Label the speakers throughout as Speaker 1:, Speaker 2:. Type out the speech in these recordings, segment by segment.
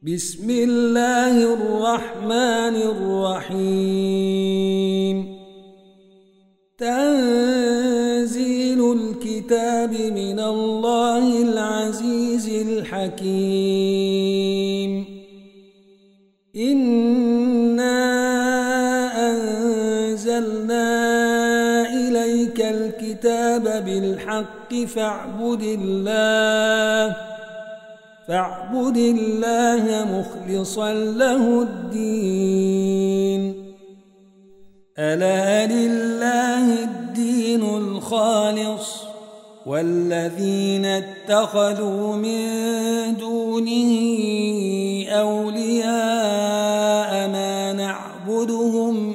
Speaker 1: بسم الله الرحمن الرحيم. تنزيل الكتاب من الله العزيز الحكيم. إنا أنزلنا إليك الكتاب بالحق فاعبد الله مخلصا له الدين. ألا لله الدين الخالص والذين اتخذوا من دونه أولياء ما نعبدهم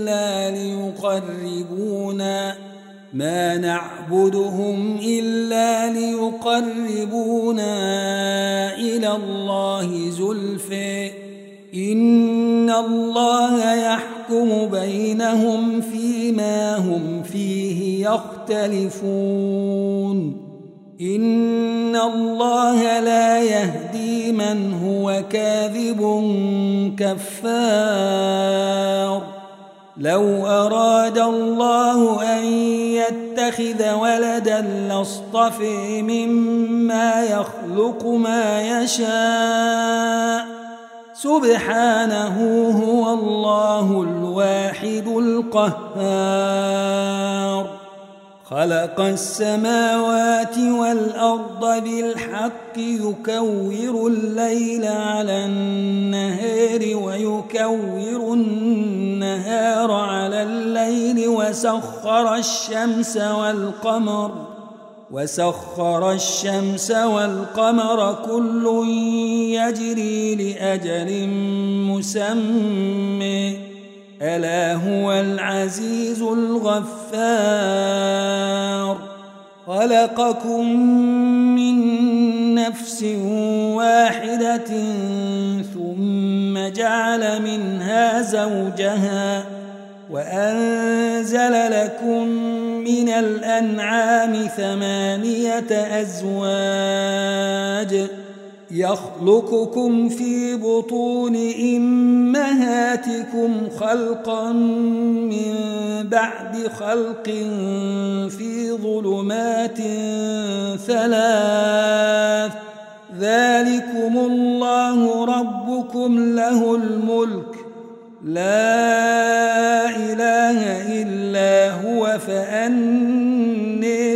Speaker 1: إلا ليقربونا إلى الله زلفى إن الله يحكم بينهم فيما هم فيه يختلفون. إن الله لا يهدي من هو كاذب كفار. لو أراد الله أن يتخذ ولدا لاصطفى مما يخلق ما يشاء سبحانه هو الله الواحد القهار. خلق السماوات والأرض بالحق يكور الليل على النهار ويكور النهار على الليل وسخر الشمس والقمر كل يجري لأجل مسمى ألا هو العزيز الغفار. خلقكم من نفس واحدة ثم جعل منها زوجها وأنزل لكم من الأنعام 8 أزواج يخلقكم في بطون أمهاتكم خلقا من بعد خلق في ظلمات 3 ذلكم الله ربكم له الملك لا إله إلا هو فأني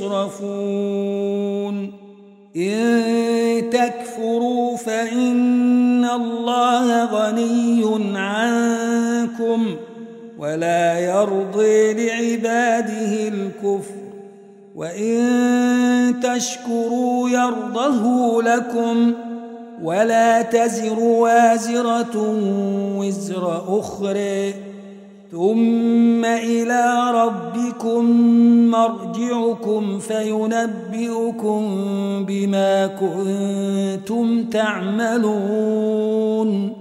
Speaker 1: تصرفون. إن تكفروا فإن الله غني عنكم ولا يرضي لعباده الكفر وإن تشكروا يرضه لكم ولا تزر وازرة وزر أخرى ثم إلى ربكم مرجعكم فينبئكم بما كنتم تعملون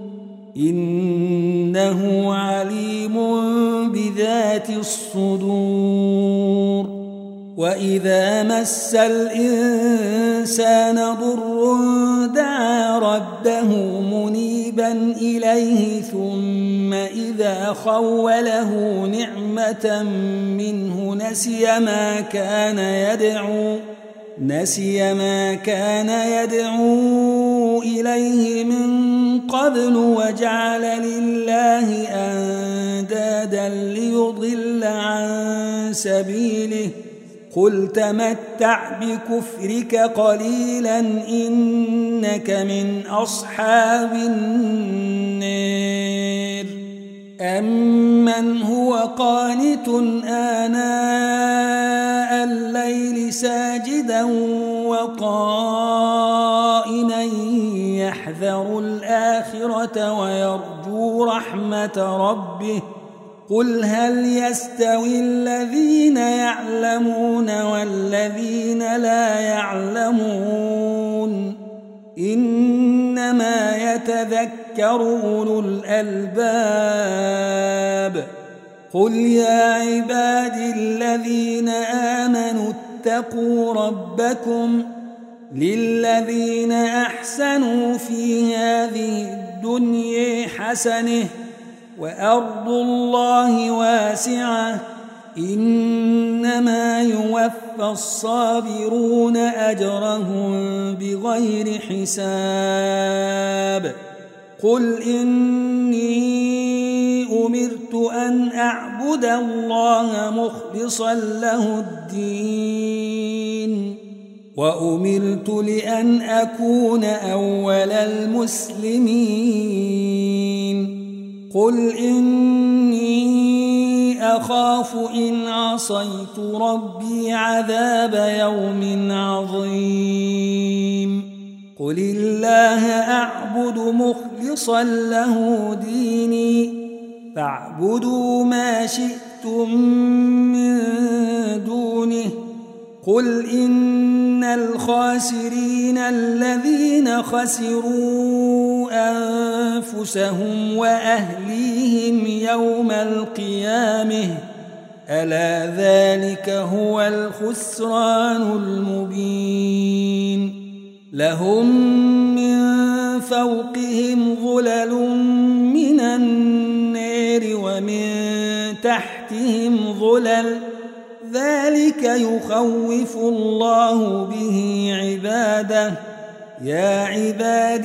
Speaker 1: إنه عليم بذات الصدور. وإذا مس الإنسان ضر دعا ربه منيبا إليه ثم إذا خوله نعمة منه نسي ما كان يدعو إليه من قبل وجعل لله أندادا ليضل عن سبيله قل تمتع بكفرك قليلا إنك من أصحاب النار. أمن هو قانت آناء الليل ساجدا وقائما يحذر الآخرة ويرجو رحمة ربه قل هل يستوي الذين يعلمون والذين لا يعلمون إنما يتذكر أولو الألباب. قل يا عبادي الذين آمنوا اتقوا ربكم للذين أحسنوا في هذه الدنيا حسنة وأرض الله واسعة إنما يوفى الصابرون أجرهم بغير حساب قل إني أمرت أن أعبد الله مخلصا له الدين وأمرت لأن أكون أول المسلمين قل إني أخاف إن عصيت ربي عذاب يوم عظيم قل الله أعبد مخلصا له ديني فاعبدوا ما شئتم من دونه قل إن الخاسرين الذين خسروا أنفسهم وأهليهم يوم القيامة ألا ذلك هو الخسران المبين لهم من فوقهم ظلل من النار ومن تحتهم ظلل ذلك يخوف الله به عباده يا عباد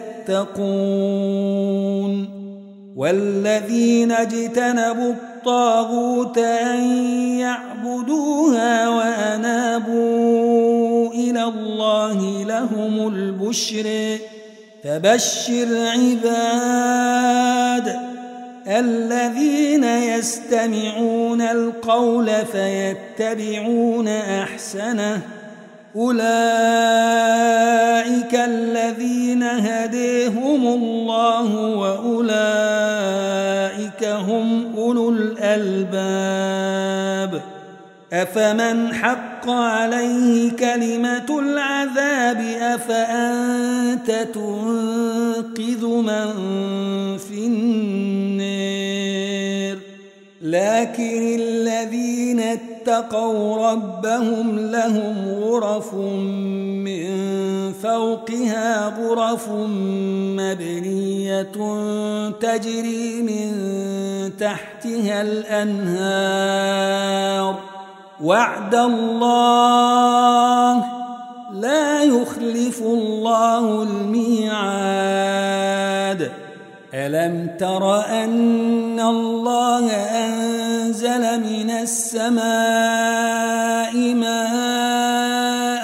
Speaker 1: فاتقون والذين اجتنبوا الطاغوت أن يعبدوها وأنابوا إلى الله لهم البشر فبشر عباد الذين يستمعون القول فيتبعون أحسنه أولئك الذين هديهم الله وأولئك هم أولو الألباب أفمن حق عليه كلمة العذاب أفأنت تنقذ من في النار لكن الذين اتقوا ربهم لهم غرف من فوقها غرف مبنية تجري من تحتها الأنهار وعد الله لا يخلف الله الميعاد ألم تر أن الله أنزل من السماء ماء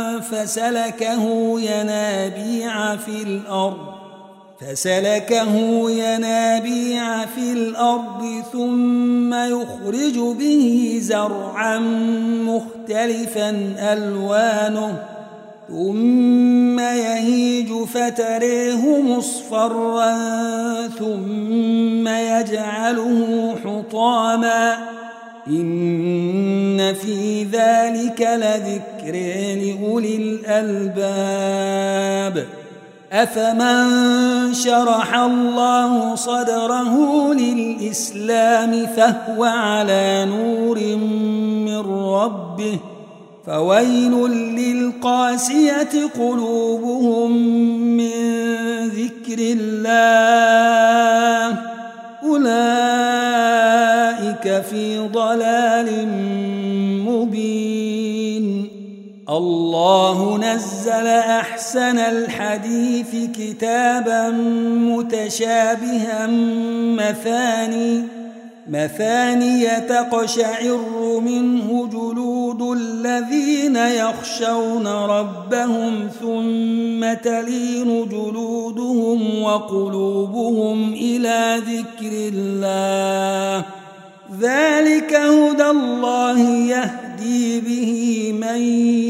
Speaker 1: فسلكه ينابيع في الأرض ثم يخرج به زرعا مختلفا ألوانه ثم يهيج فتريه مصفرا ثم يجعله حطاما إن في ذلك لذكر لأولي الألباب أفمن شرح الله صدره للإسلام فهو على نور من ربه فويل للقاسية قلوبهم من ذكر الله أولئك في ضلال مبين الله نزل أحسن الحديث كتابا متشابها مثاني تقشعر منه جلود الذين يخشون ربهم ثم تلين جلودهم وقلوبهم إلى ذكر الله ذلك هدى الله يهدي به من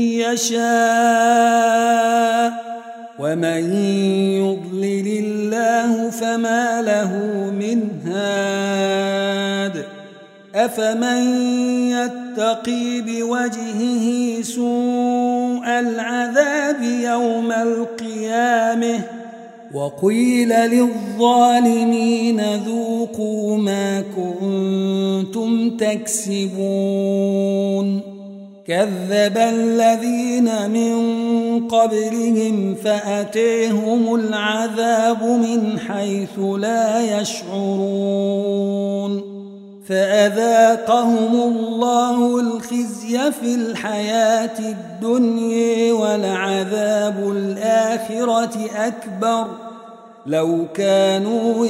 Speaker 1: يشاء ومن يضلل الله فما له من هاد أفمن يتقي بوجهه سوء العذاب يوم القيامة وقيل للظالمين ذوقوا ما كنتم تكسبون كذب الذين من قبلهم فأتيهم العذاب من حيث لا يشعرون فأذاقهم الله الخزي في الحياة الدنيا ولعذاب الآخرة أكبر لو كانوا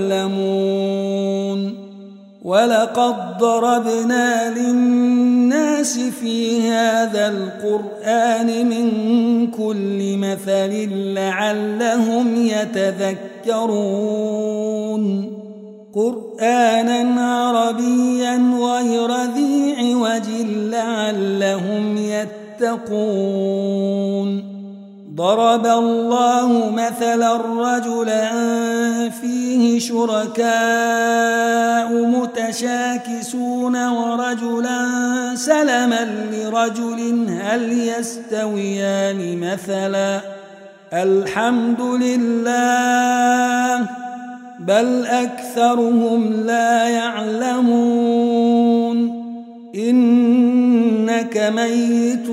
Speaker 1: يعلمون ولقد ضربنا للناس في هذا القرآن من كل مثل لعلهم يتذكرون قرآنا عربيا غير ذي عوج لعلهم يتقون ضرب الله مثلا رجلا فيه شركاء متشاكسون ورجلا سلما لرجل هل يستويان مثلا الحمد لله بل أكثرهم لا يعلمون إنك ميت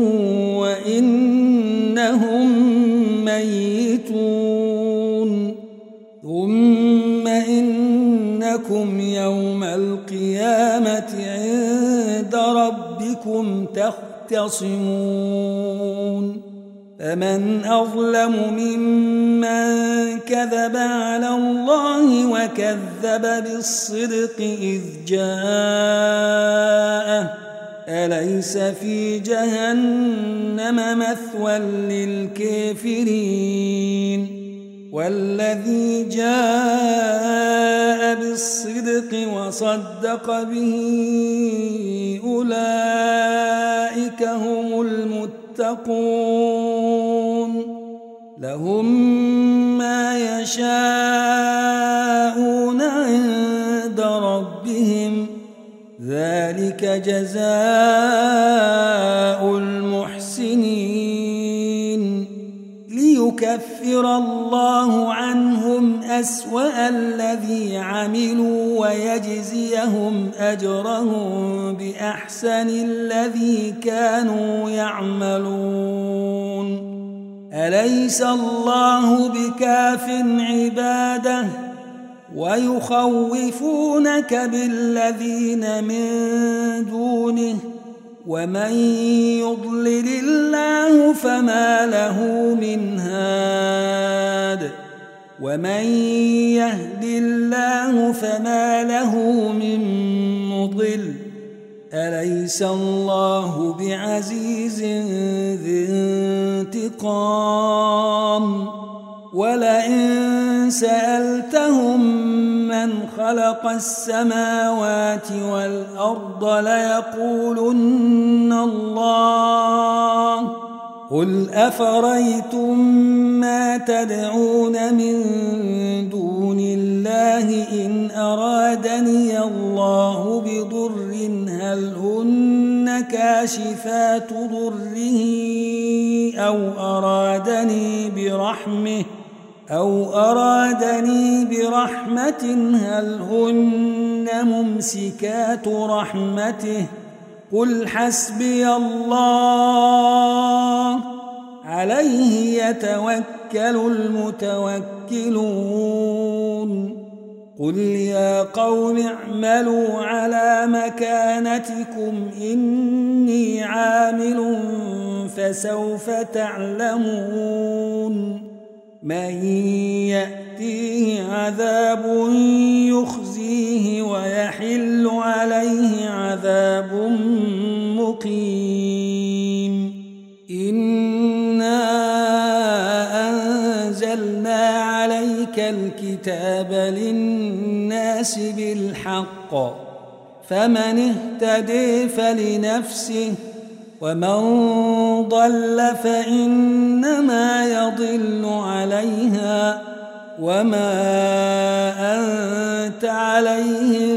Speaker 1: وإنهم ميتون ثم إنكم يوم القيامة عند ربكم تختصمون فمن أظلم ممن كذب على الله وكذب بالصدق إذ جاءه أليس في جهنم مثوى للكافرين والذي جاء بالصدق وصدق به أولئك هم المتقون لهم ما يشاءون عند ربهم ذلك جزاء المحسنين ليكفر الله عنهم أسوأ الذي عملوا ويجزيهم أجرهم بأحسن الذي كانوا يعملون أليس الله بكاف عباده ويخوفونك بالذين من دونه ومن يضلل الله فما له من هاد ومن يهد الله فما له من مضل أليس الله بعزيز ذي انتقام ولئن سألتهم من خلق السماوات والأرض ليقولن الله قل أفريتم ما تدعون من دون الله إن أرادني الله بضر هل هن كاشفات ضره أو أرادني برحمة هل هن ممسكات رحمته قل حسبي الله عليه يتوكل المتوكلون قل يا قوم اعملوا على مكانتكم إني عامل فسوف تعلمون من يأتيه عذاب يخزيه ويحل عليه عذاب مقيم إنا أنزلنا عليك الكتاب للناس بالحق فمن اهتدي فلنفسه ومن ضل فإنما يضل عليها وما أنت عليهم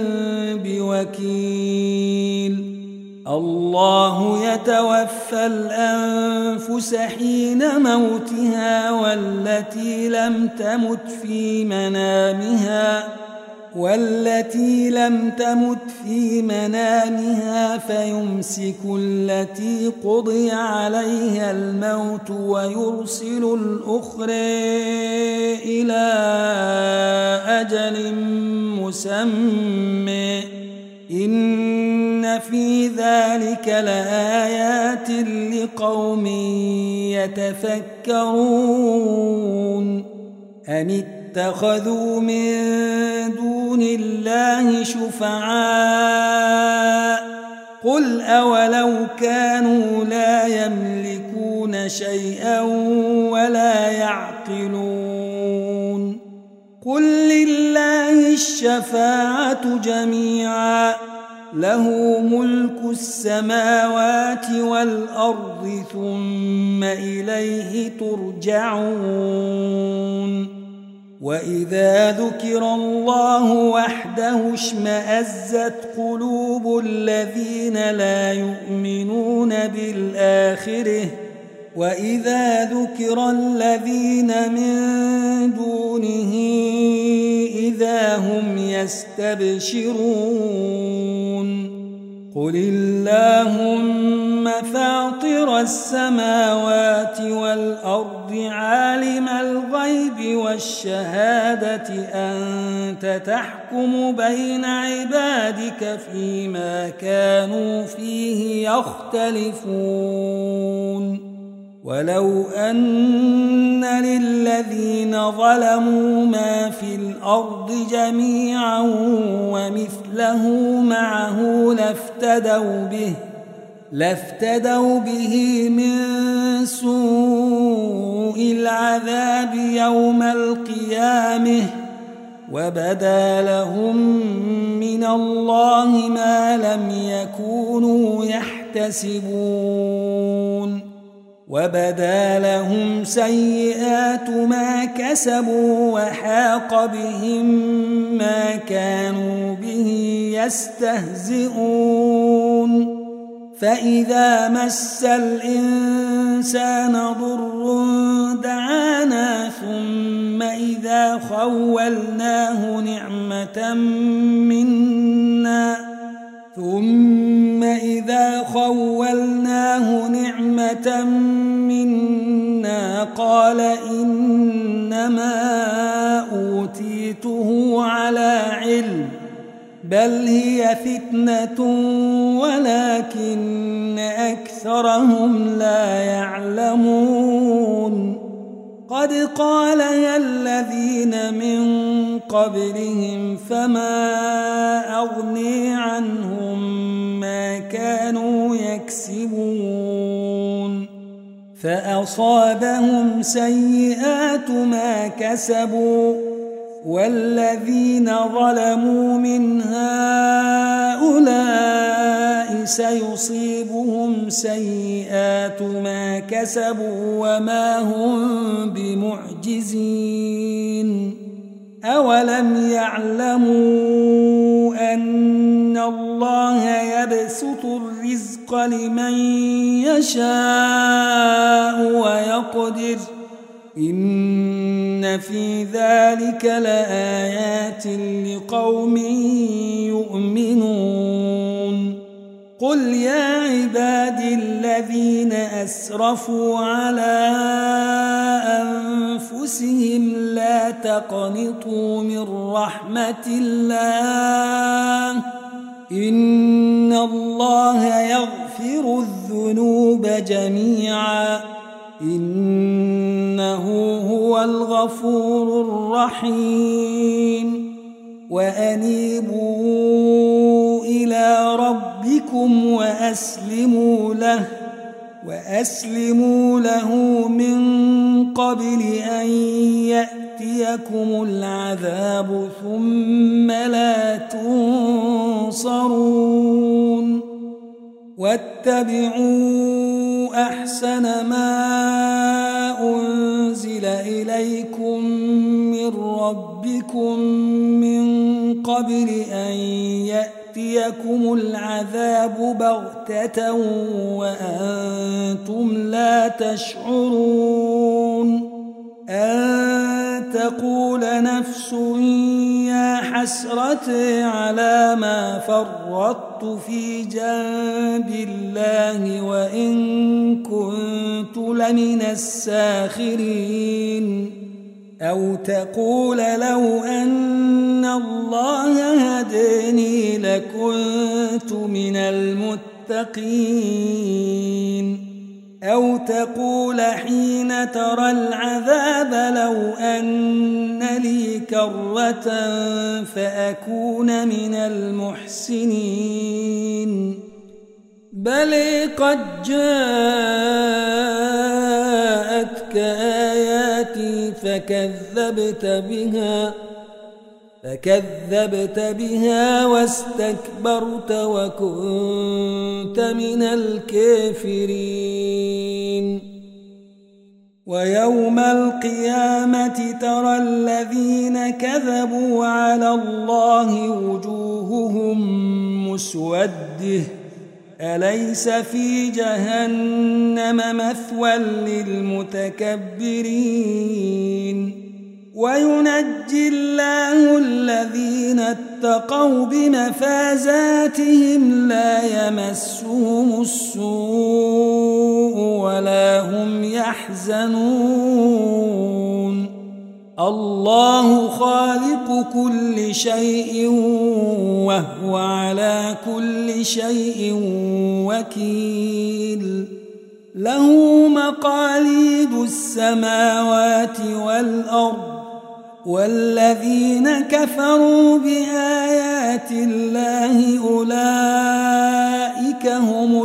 Speaker 1: بوكيل الله يتوفى الأنفس حين موتها والتي لم تمت في منامها والتي لم تمت في منامها فيمسك التي قضي عليها الموت ويرسل الأخرى إلى أجل مسمى إن في ذلك لآيات لقوم يتفكرون أم اتخذوا من دون الله شفعاء قل أولو كانوا لا يملكون شيئا ولا يعقلون قل لله الشفاعة جميعا له ملك السماوات والأرض ثم إليه ترجعون وإذا ذكر الله وحده اشمأزت قلوب الذين لا يؤمنون بالآخرة وإذا ذكر الذين من دونه إذا هم يستبشرون قل اللهم فاطر السماوات والأرض عالم الغيب والشهادة أنت تحكم بين عبادك فيما كانوا فيه يختلفون ولو أن للذين ظلموا ما في الأرض جميعا ومثله معه لافتدوا به من سوء العذاب يوم القيامة وبدا لهم من الله ما لم يكونوا يحتسبون وبدا لهم سيئات ما كسبوا وحاق بهم ما كانوا به يستهزئون فإذا مس الإنسان ضر دعانا ثم إذا خولناه نعمة منا قال إنما أوتيته على علم بل هي فتنة ولكن أكثرهم لا يعلمون قد قالها الذين من قبلهم فما أغني عنهم ما كانوا يكسبون فأصابهم سيئات ما كسبوا والذين ظلموا من هؤلاء سيصيبهم سيئات ما كسبوا وما هم بمعجزين أولم يعلموا أن الله يبسط الرزق لمن يشاء ويقدر إن في ذلك لآيات لقوم يؤمنون قل يا عبادي الذين أسرفوا على أنفسهم لا تقنطوا من رحمة الله إن الله يغفر الذنوب جميعا إنه هو الغفور الرحيم وأنيبوا إلى ربكم وأسلموا له من قبل أن يأتيكم العذاب ثم لا تنصرون واتبعوا أحسن ما أنزل إليكم من ربكم من قبل أن يأتيكم العذاب بغتة وأنتم لا تشعرون أن تقول نفس يا حسرتي على ما فرطت في جنب الله وإن كنت لمن الساخرين أو تقول لو أن الله هداني لكنت من المتقين أو تقول حين ترى العذاب لو أن لي كرة فأكون من المحسنين بل قد جاءتك آياتي فكذبت بها واستكبرت وكنت من الكافرين ويوم القيامة ترى الذين كذبوا على الله وجوههم مسودة أليس في جهنم مثوى للمتكبرين وينجي الله الذين اتقوا بمفازاتهم لا يمسهم السوء ولا هم يحزنون الله خالق كل شيء وهو على كل شيء وكيل له مقاليد السماوات والأرض والذين كفروا بآيات الله أولئك هم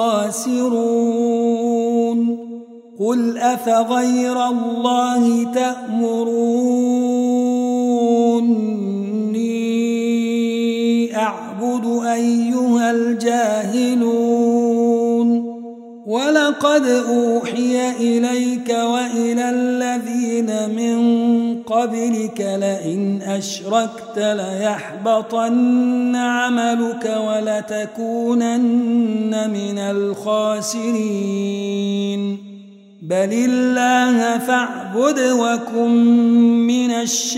Speaker 1: الخاسرون قل أفغير الله تأمروني أعبد أيها الجاهلون ولقد أوحي إليك وإلى الذين من قبلك لئن أشركت ليحبطن عملك ولتكونن من الخاسرين بل الله فاعبد وكن من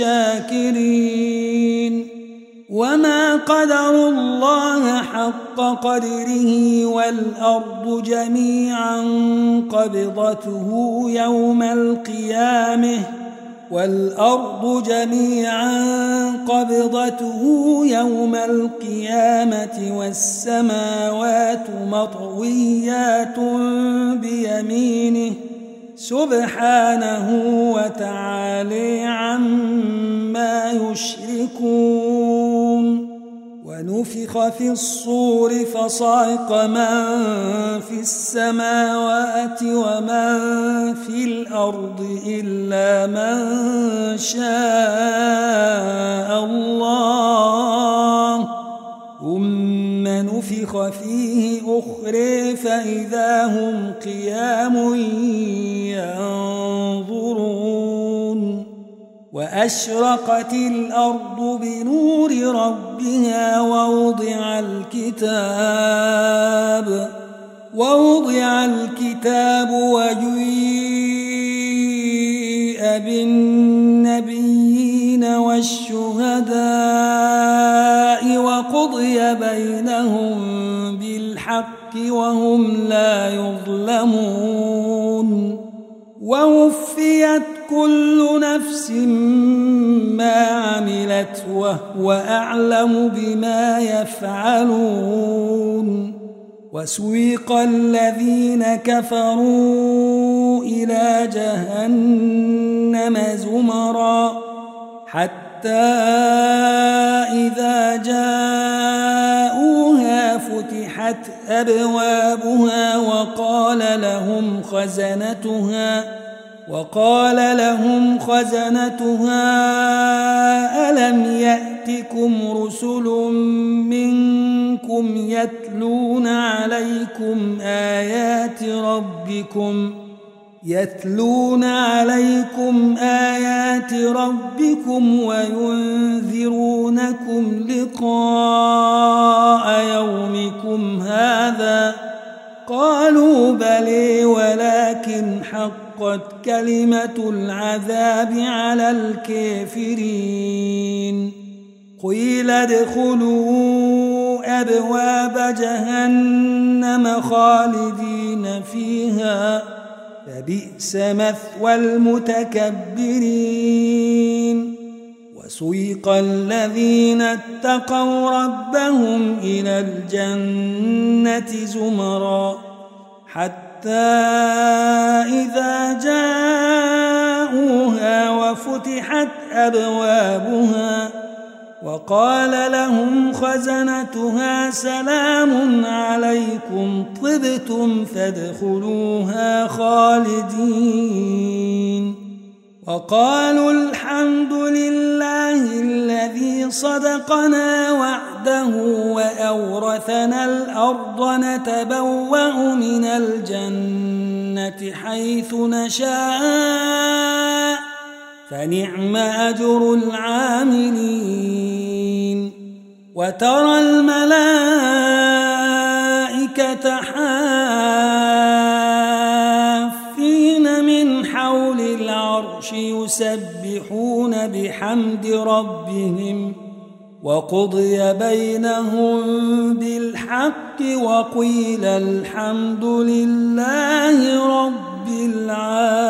Speaker 1: الشاكرين وما قدروا الله حق قدره والأرض جميعا قبضته يوم القيامة والسماوات مطويات بيمينه سبحانه وتعالى عما يشركون ونفخ في الصور فصعق من في السماوات ومن في الأرض إلا من شاء الله ثم نفخ فيه أخرى فإذا هم قيام ينظرون وأشرقت الأرض بنور ربها ووضع الكتاب وجيء بالنبيين والشهداء وقضي بينهم بالحق وهم لا يظلمون ووفيت كل نفس ما عملت وهو أعلم بما يفعلون وسويق الذين كفروا إلى جهنم زمرا حتى إذا جاءوها فتحت أبوابها وقال لهم خزنتها ألم يأتكم رسل منكم يتلون عليكم آيات ربكم وينذرونكم لقاء يومكم هذا قالوا بلى ولكن حق وحقت كلمة العذاب على الكافرين قيل ادخلوا أبواب جهنم خالدين فيها فبئس مثوى المتكبرين وسيق الذين اتقوا ربهم إلى الجنة زمرا حتى إذا جاءوها وفتحت أبوابها وقال لهم خزنتها سلام عليكم طبتم فادخلوها خالدين وقالوا الحمد لله الذي صدقنا وعده وأورثنا الأرض نتبوأ من الجنة حيث نشاء فنعم أجر العاملين وترى الملائكة حافين من حول العرش يسبحون بحمد ربهم وقضي بينهم بالحق وقيل الحمد لله رب العالمين.